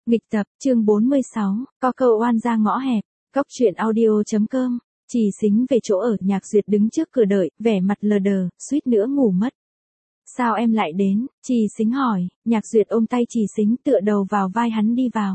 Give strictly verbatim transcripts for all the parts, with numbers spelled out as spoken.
Nghịch tập, chương bốn mươi sáu, có câu oan ra ngõ hẹp, góc truyện audio chấm com, Trì Xính về chỗ ở, Nhạc Duyệt đứng trước cửa đợi, vẻ mặt lờ đờ, suýt nữa ngủ mất. Sao em lại đến? Trì Xính hỏi, Nhạc Duyệt ôm tay Trì Xính tựa đầu vào vai hắn đi vào.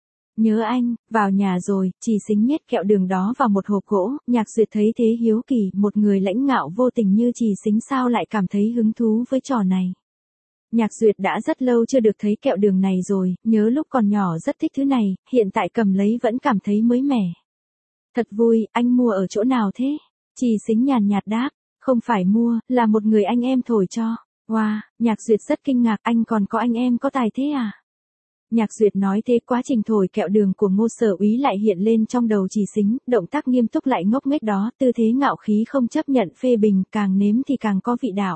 Nhớ anh, vào nhà rồi, Trì Xính nhét kẹo đường đó vào một hộp gỗ, Nhạc Duyệt thấy thế hiếu kỳ, một người lãnh ngạo vô tình như Trì Xính sao lại cảm thấy hứng thú với trò này. Nhạc Duyệt đã rất lâu chưa được thấy kẹo đường này rồi, nhớ lúc còn nhỏ rất thích thứ này, hiện tại cầm lấy vẫn cảm thấy mới mẻ. Thật vui, anh mua ở chỗ nào thế? Trì Xính nhàn nhạt đáp, không phải mua, là một người anh em thổi cho. Wow, Nhạc Duyệt rất kinh ngạc, anh còn có anh em có tài thế à? Nhạc Duyệt nói thế quá trình thổi kẹo đường của Ngô Sở Úy lại hiện lên trong đầu Trì Xính, động tác nghiêm túc lại ngốc nghếch đó, tư thế ngạo khí không chấp nhận phê bình, càng nếm thì càng có vị đạo.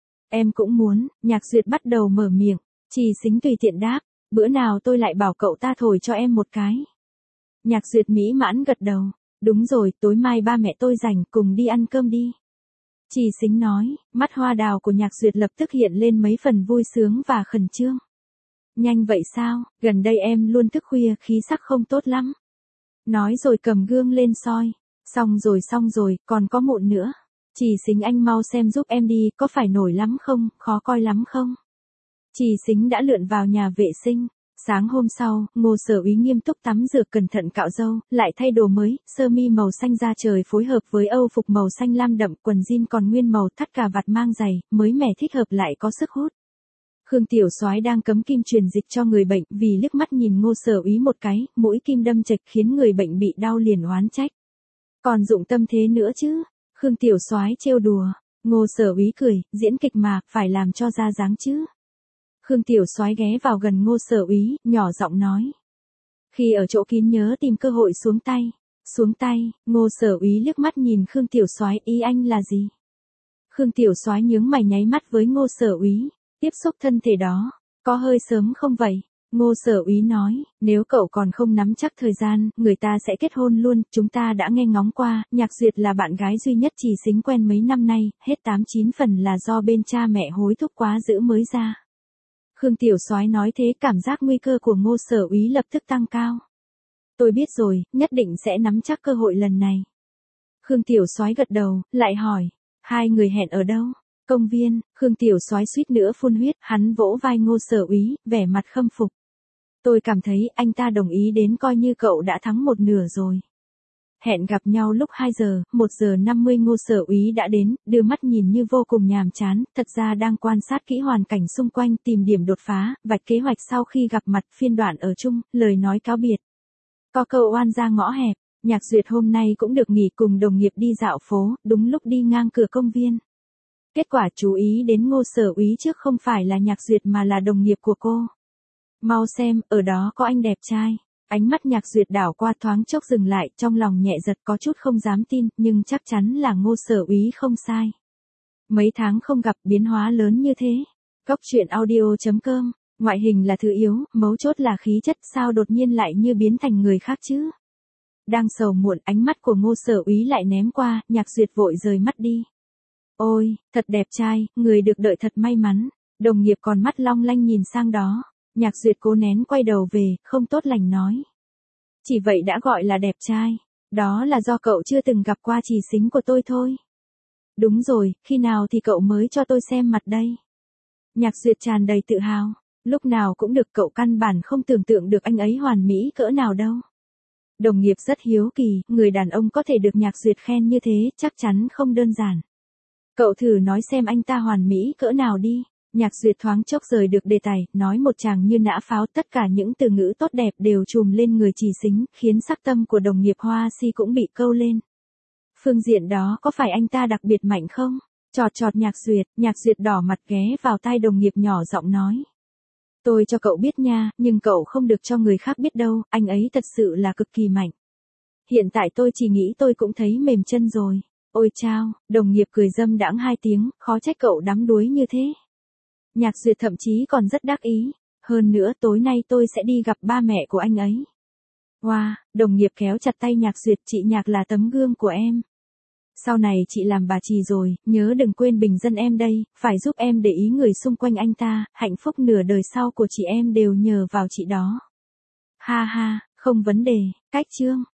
Em cũng muốn, Nhạc Duyệt bắt đầu mở miệng, Trì Xính tùy tiện đáp, bữa nào tôi lại bảo cậu ta thổi cho em một cái. Nhạc Duyệt mỹ mãn gật đầu, đúng rồi, tối mai ba mẹ tôi rảnh, cùng đi ăn cơm đi. Trì Xính nói, mắt hoa đào của Nhạc Duyệt lập tức hiện lên mấy phần vui sướng và khẩn trương. Nhanh vậy sao, gần đây em luôn thức khuya, khí sắc không tốt lắm. Nói rồi cầm gương lên soi, xong rồi xong rồi, còn có mụn nữa. Trì Xính anh mau xem giúp em đi, có phải nổi lắm không, khó coi lắm không? Trì Xính đã lượn vào nhà vệ sinh. Sáng hôm sau, Ngô Sở Úy nghiêm túc tắm rửa cẩn thận cạo râu, lại thay đồ mới, sơ mi màu xanh da trời phối hợp với âu phục màu xanh lam đậm, quần jean còn nguyên màu, thắt cà vạt mang giày, mới mẻ thích hợp lại có sức hút. Khương Tiểu Soái đang cấm kim truyền dịch cho người bệnh, vì liếc mắt nhìn Ngô Sở Úy một cái, mũi kim đâm chệch khiến người bệnh bị đau liền oán trách. Còn dụng tâm thế nữa chứ? Khương Tiểu Soái trêu đùa. Ngô Sở Úy cười, diễn kịch mà, phải làm cho ra dáng chứ. Khương Tiểu Soái ghé vào gần Ngô Sở Úy, nhỏ giọng nói. Khi ở chỗ kín nhớ tìm cơ hội xuống tay. Xuống tay, Ngô Sở Úy liếc mắt nhìn Khương Tiểu Soái, ý anh là gì? Khương Tiểu Soái nhướng mày nháy mắt với Ngô Sở Úy, tiếp xúc thân thể đó, có hơi sớm không vậy? Ngô Sở Úy nói, nếu cậu còn không nắm chắc thời gian, người ta sẽ kết hôn luôn, chúng ta đã nghe ngóng qua, Nhạc Duyệt là bạn gái duy nhất Trì Xính quen mấy năm nay, hết tám chín phần là do bên cha mẹ hối thúc quá dữ mới ra. Khương Tiểu Soái nói thế, cảm giác nguy cơ của Ngô Sở Úy lập tức tăng cao. Tôi biết rồi, nhất định sẽ nắm chắc cơ hội lần này. Khương Tiểu Soái gật đầu, lại hỏi, hai người hẹn ở đâu? Công viên. Khương Tiểu Soái suýt nữa phun huyết, hắn vỗ vai Ngô Sở Úy, vẻ mặt khâm phục. Tôi cảm thấy anh ta đồng ý đến coi như cậu đã thắng một nửa rồi. Hẹn gặp nhau lúc hai giờ, một giờ năm mươi Ngô Sở Úy đã đến, đưa mắt nhìn như vô cùng nhàm chán, thật ra đang quan sát kỹ hoàn cảnh xung quanh, tìm điểm đột phá, vạch kế hoạch sau khi gặp mặt, phiên đoạn ở chung, lời nói cáo biệt. Có câu oan ra ngõ hẹp, Nhạc Duyệt hôm nay cũng được nghỉ cùng đồng nghiệp đi dạo phố, đúng lúc đi ngang cửa công viên. Kết quả chú ý đến Ngô Sở Úy trước không phải là Nhạc Duyệt mà là đồng nghiệp của cô. Mau xem, ở đó có anh đẹp trai. Ánh mắt Nhạc Duyệt đảo qua thoáng chốc dừng lại, trong lòng nhẹ giật có chút không dám tin, nhưng chắc chắn là Ngô Sở Úy không sai. Mấy tháng không gặp, biến hóa lớn như thế. Góc truyện audio chấm com, ngoại hình là thứ yếu, mấu chốt là khí chất, sao đột nhiên lại như biến thành người khác chứ? Đang sầu muộn, ánh mắt của Ngô Sở Úy lại ném qua, Nhạc Duyệt vội rời mắt đi. Ôi, thật đẹp trai, người được đợi thật may mắn. Đồng nghiệp còn mắt long lanh nhìn sang đó. Nhạc Duyệt cố nén quay đầu về, không tốt lành nói. Chỉ vậy đã gọi là đẹp trai. Đó là do cậu chưa từng gặp qua Trì Xính của tôi thôi. Đúng rồi, khi nào thì cậu mới cho tôi xem mặt đây? Nhạc Duyệt tràn đầy tự hào. Lúc nào cũng được, cậu căn bản không tưởng tượng được anh ấy hoàn mỹ cỡ nào đâu. Đồng nghiệp rất hiếu kỳ, người đàn ông có thể được Nhạc Duyệt khen như thế, chắc chắn không đơn giản. Cậu thử nói xem anh ta hoàn mỹ cỡ nào đi. Nhạc Duyệt thoáng chốc rời được đề tài, nói một tràng như nã pháo, tất cả những từ ngữ tốt đẹp đều trùm lên người Trì Xính, khiến sắc tâm của đồng nghiệp Hoa Si cũng bị câu lên. Phương diện đó có phải anh ta đặc biệt mạnh không? Chọt chọt Nhạc Duyệt, Nhạc Duyệt đỏ mặt ghé vào tai đồng nghiệp nhỏ giọng nói. Tôi cho cậu biết nha, nhưng cậu không được cho người khác biết đâu, anh ấy thật sự là cực kỳ mạnh. Hiện tại tôi chỉ nghĩ tôi cũng thấy mềm chân rồi. Ôi chao, đồng nghiệp cười dâm đãng hai tiếng, khó trách cậu đắm đuối như thế. Nhạc Duyệt thậm chí còn rất đắc ý. Hơn nữa tối nay tôi sẽ đi gặp ba mẹ của anh ấy. Wow, đồng nghiệp kéo chặt tay Nhạc Duyệt, chị Nhạc là tấm gương của em. Sau này chị làm bà Trì rồi, nhớ đừng quên bình dân em đây, phải giúp em để ý người xung quanh anh ta, hạnh phúc nửa đời sau của chị em đều nhờ vào chị đó. Ha ha, không vấn đề, cách chương.